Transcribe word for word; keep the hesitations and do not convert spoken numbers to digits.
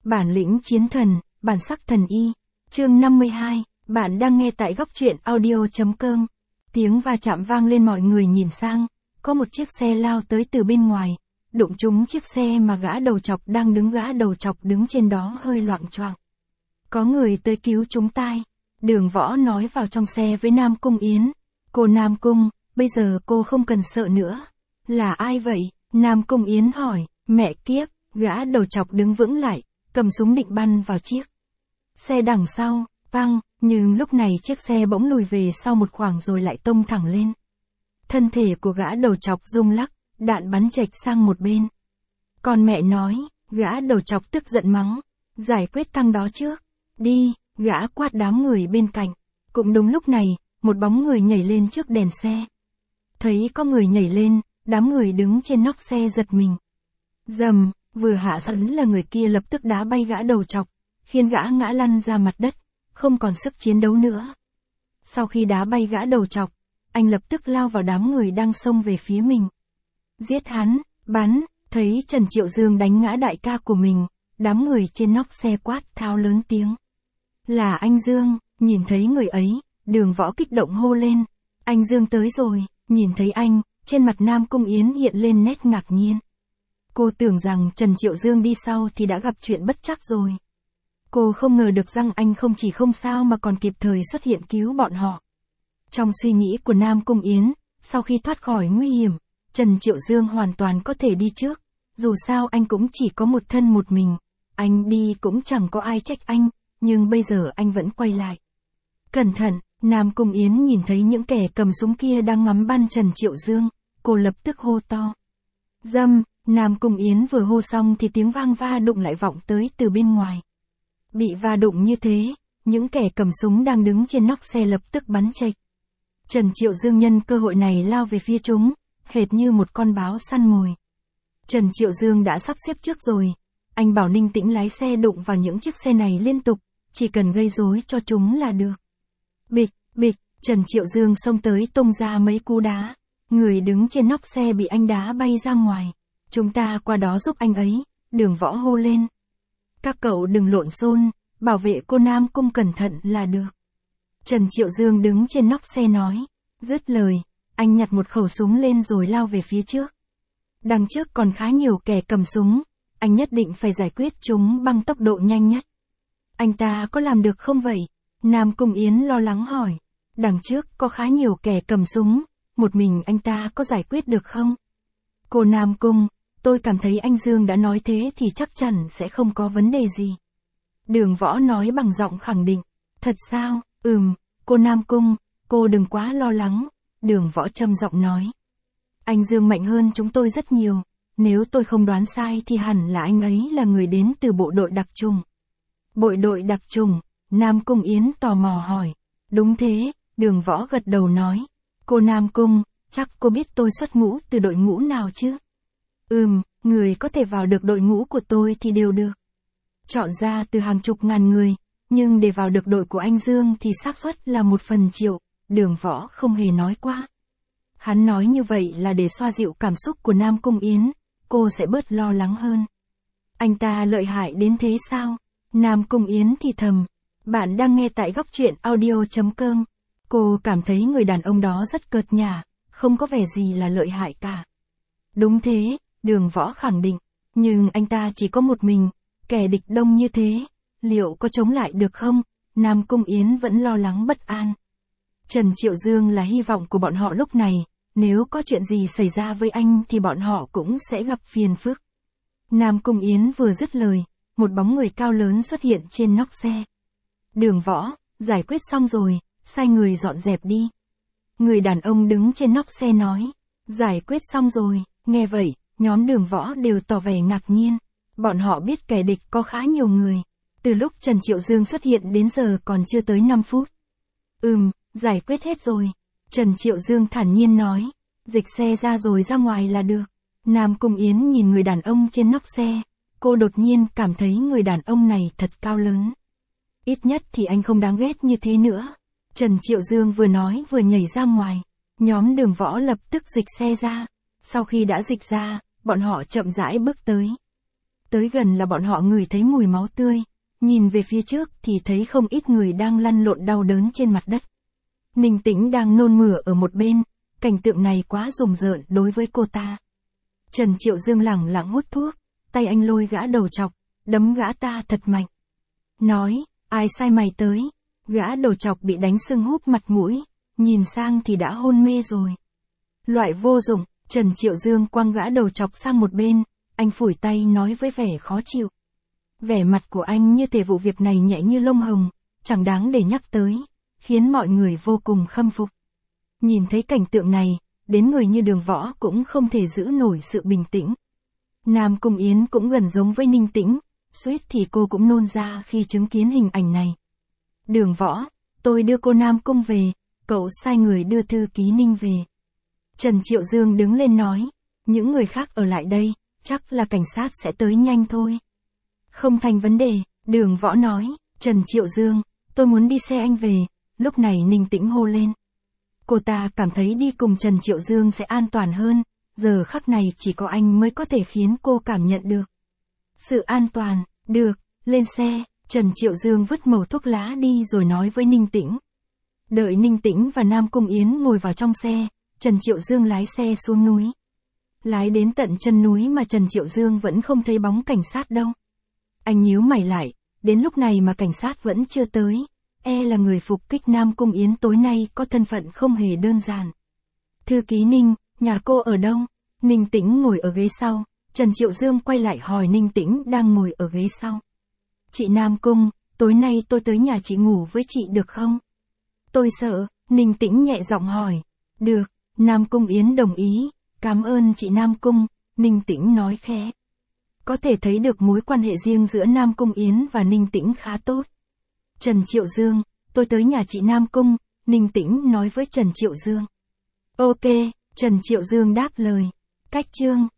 Bản lĩnh chiến thần, bản sắc thần y. Chương năm mươi hai, bạn đang nghe tại góc truyện audio.com. Tiếng va chạm vang lên, mọi người nhìn sang, có một chiếc xe lao tới từ bên ngoài, đụng trúng chiếc xe mà gã đầu trọc đang đứng, gã đầu trọc đứng trên đó hơi loạng choạng. Có người tới cứu chúng tai. Đường Võ nói vào trong xe với Nam Cung Yến. Cô Nam Cung, bây giờ cô không cần sợ nữa. Là ai vậy? Nam Cung Yến hỏi. Mẹ kiếp, gã đầu trọc đứng vững lại, cầm súng định bắn vào chiếc xe đằng sau, văng, nhưng lúc này chiếc xe bỗng lùi về sau một khoảng rồi lại tông thẳng lên. Thân thể của gã đầu trọc rung lắc, đạn bắn chệch sang một bên. Còn mẹ nói, gã đầu trọc tức giận mắng, giải quyết thằng đó trước, đi, gã quát đám người bên cạnh. Cũng đúng lúc này, một bóng người nhảy lên trước đèn xe. Thấy có người nhảy lên, đám người đứng trên nóc xe giật mình. Dầm, vừa hạ sẵn là người kia lập tức đá bay gã đầu trọc, khiến gã ngã lăn ra mặt đất, không còn sức chiến đấu nữa. Sau khi đá bay gã đầu trọc, anh lập tức lao vào đám người đang xông về phía mình. Giết hắn, bắn, thấy Trần Triệu Dương đánh ngã đại ca của mình, đám người trên nóc xe quát tháo lớn tiếng. Là anh Dương, nhìn thấy người ấy, Đường Võ kích động hô lên. Anh Dương tới rồi, nhìn thấy anh, trên mặt Nam Cung Yến hiện lên nét ngạc nhiên. Cô tưởng rằng Trần Triệu Dương đi sau thì đã gặp chuyện bất trắc rồi. Cô không ngờ được rằng anh không chỉ không sao mà còn kịp thời xuất hiện cứu bọn họ. Trong suy nghĩ của Nam Cung Yến, sau khi thoát khỏi nguy hiểm, Trần Triệu Dương hoàn toàn có thể đi trước. Dù sao anh cũng chỉ có một thân một mình, anh đi cũng chẳng có ai trách anh, nhưng bây giờ anh vẫn quay lại. Cẩn thận, Nam Cung Yến nhìn thấy những kẻ cầm súng kia đang ngắm bắn Trần Triệu Dương, cô lập tức hô to. Dâm, Nam Cung Yến vừa hô xong thì tiếng vang va đụng lại vọng tới từ bên ngoài. Bị va đụng như thế, những kẻ cầm súng đang đứng trên nóc xe lập tức bắn chệch. Trần Triệu Dương nhân cơ hội này lao về phía chúng, hệt như một con báo săn mồi. Trần Triệu Dương đã sắp xếp trước rồi, anh bảo Ninh Tĩnh lái xe đụng vào những chiếc xe này liên tục, chỉ cần gây rối cho chúng là được. Bịch, bịch, Trần Triệu Dương xông tới tung ra mấy cú đá, người đứng trên nóc xe bị anh đá bay ra ngoài. Chúng ta qua đó giúp anh ấy, Đường Võ hô lên. Các cậu đừng lộn xộn, bảo vệ cô Nam Cung cẩn thận là được. Trần Triệu Dương đứng trên nóc xe nói. Dứt lời, anh nhặt một khẩu súng lên rồi lao về phía trước. Đằng trước còn khá nhiều kẻ cầm súng, anh nhất định phải giải quyết chúng bằng tốc độ nhanh nhất. Anh ta có làm được không vậy? Nam Cung Yến lo lắng hỏi. Đằng trước có khá nhiều kẻ cầm súng, một mình anh ta có giải quyết được không? Cô Nam Cung, tôi cảm thấy anh Dương đã nói thế thì chắc chắn sẽ không có vấn đề gì. Đường Võ nói bằng giọng khẳng định. Thật sao? Ừm, cô Nam Cung, cô đừng quá lo lắng, Đường Võ trầm giọng nói. Anh Dương mạnh hơn chúng tôi rất nhiều, nếu tôi không đoán sai thì hẳn là anh ấy là người đến từ bộ đội đặc trùng. Bộ đội đặc trùng, Nam Cung Yến tò mò hỏi. Đúng thế, Đường Võ gật đầu nói. Cô Nam Cung, chắc cô biết tôi xuất ngũ từ đội ngũ nào chứ? Ừm, người có thể vào được đội ngũ của tôi thì đều được. Chọn ra từ hàng chục ngàn người, nhưng để vào được đội của anh Dương thì xác suất là một phần triệu, Đường Võ không hề nói qua. Hắn nói như vậy là để xoa dịu cảm xúc của Nam Cung Yến, cô sẽ bớt lo lắng hơn. Anh ta lợi hại đến thế sao? Nam Cung Yến thì thầm. Bạn đang nghe tại góc truyện audio.com. Cô cảm thấy người đàn ông đó rất cợt nhả, không có vẻ gì là lợi hại cả. Đúng thế, Đường Võ khẳng định, nhưng anh ta chỉ có một mình, kẻ địch đông như thế, liệu có chống lại được không? Nam Cung Yến vẫn lo lắng bất an. Trần Triệu Dương là hy vọng của bọn họ lúc này, nếu có chuyện gì xảy ra với anh thì bọn họ cũng sẽ gặp phiền phức. Nam Cung Yến vừa dứt lời, một bóng người cao lớn xuất hiện trên nóc xe. Đường Võ, giải quyết xong rồi, sai người dọn dẹp đi. Người đàn ông đứng trên nóc xe nói. Giải quyết xong rồi, nghe vậy, nhóm Đường Võ đều tỏ vẻ ngạc nhiên. Bọn họ biết kẻ địch có khá nhiều người. Từ lúc Trần Triệu Dương xuất hiện đến giờ còn chưa tới năm phút. Ừm, giải quyết hết rồi. Trần Triệu Dương thản nhiên nói. Dịch xe ra rồi ra ngoài là được. Nam Cung Yến nhìn người đàn ông trên nóc xe. Cô đột nhiên cảm thấy người đàn ông này thật cao lớn. Ít nhất thì anh không đáng ghét như thế nữa. Trần Triệu Dương vừa nói vừa nhảy ra ngoài. Nhóm Đường Võ lập tức dịch xe ra. Sau khi đã dịch ra, bọn họ chậm rãi bước tới. Tới gần là bọn họ ngửi thấy mùi máu tươi, nhìn về phía trước thì thấy không ít người đang lăn lộn đau đớn trên mặt đất. Ninh Tĩnh đang nôn mửa ở một bên, cảnh tượng này quá rùng rợn đối với cô ta. Trần Triệu Dương lẳng lặng hút thuốc, tay anh lôi gã đầu chọc, đấm gã ta thật mạnh. Nói, ai sai mày tới? Gã đầu chọc bị đánh sưng húp mặt mũi, nhìn sang thì đã hôn mê rồi. Loại vô dụng, Trần Triệu Dương quăng gã đầu chọc sang một bên, anh phủi tay nói với vẻ khó chịu. Vẻ mặt của anh như thể vụ việc này nhẹ như lông hồng, chẳng đáng để nhắc tới, khiến mọi người vô cùng khâm phục. Nhìn thấy cảnh tượng này, đến người như Đường Võ cũng không thể giữ nổi sự bình tĩnh. Nam Cung Yến cũng gần giống với Ninh Tĩnh, suýt thì cô cũng nôn ra khi chứng kiến hình ảnh này. Đường Võ, tôi đưa cô Nam Cung về, cậu sai người đưa thư ký Ninh về. Trần Triệu Dương đứng lên nói, những người khác ở lại đây, chắc là cảnh sát sẽ tới nhanh thôi. Không thành vấn đề, Đường Võ nói, Trần Triệu Dương, tôi muốn đi xe anh về, lúc này Ninh Tĩnh hô lên. Cô ta cảm thấy đi cùng Trần Triệu Dương sẽ an toàn hơn, giờ khắc này chỉ có anh mới có thể khiến cô cảm nhận được. Sự an toàn, được, lên xe, Trần Triệu Dương vứt mẩu thuốc lá đi rồi nói với Ninh Tĩnh. Đợi Ninh Tĩnh và Nam Cung Yến ngồi vào trong xe, Trần Triệu Dương lái xe xuống núi. Lái đến tận chân núi mà Trần Triệu Dương vẫn không thấy bóng cảnh sát đâu. Anh nhíu mày lại, đến lúc này mà cảnh sát vẫn chưa tới, e là người phục kích Nam Cung Yến tối nay có thân phận không hề đơn giản. Thư ký Ninh, nhà cô ở đâu? Ninh Tĩnh ngồi ở ghế sau, Trần Triệu Dương quay lại hỏi Ninh Tĩnh đang ngồi ở ghế sau. Chị Nam Cung, tối nay tôi tới nhà chị ngủ với chị được không? Tôi sợ, Ninh Tĩnh nhẹ giọng hỏi. Được, Nam Cung Yến đồng ý, cảm ơn chị Nam Cung, Ninh Tĩnh nói khẽ. Có thể thấy được mối quan hệ riêng giữa Nam Cung Yến và Ninh Tĩnh khá tốt. Trần Triệu Dương, tôi tới nhà chị Nam Cung, Ninh Tĩnh nói với Trần Triệu Dương. Ok, Trần Triệu Dương đáp lời. Cách chương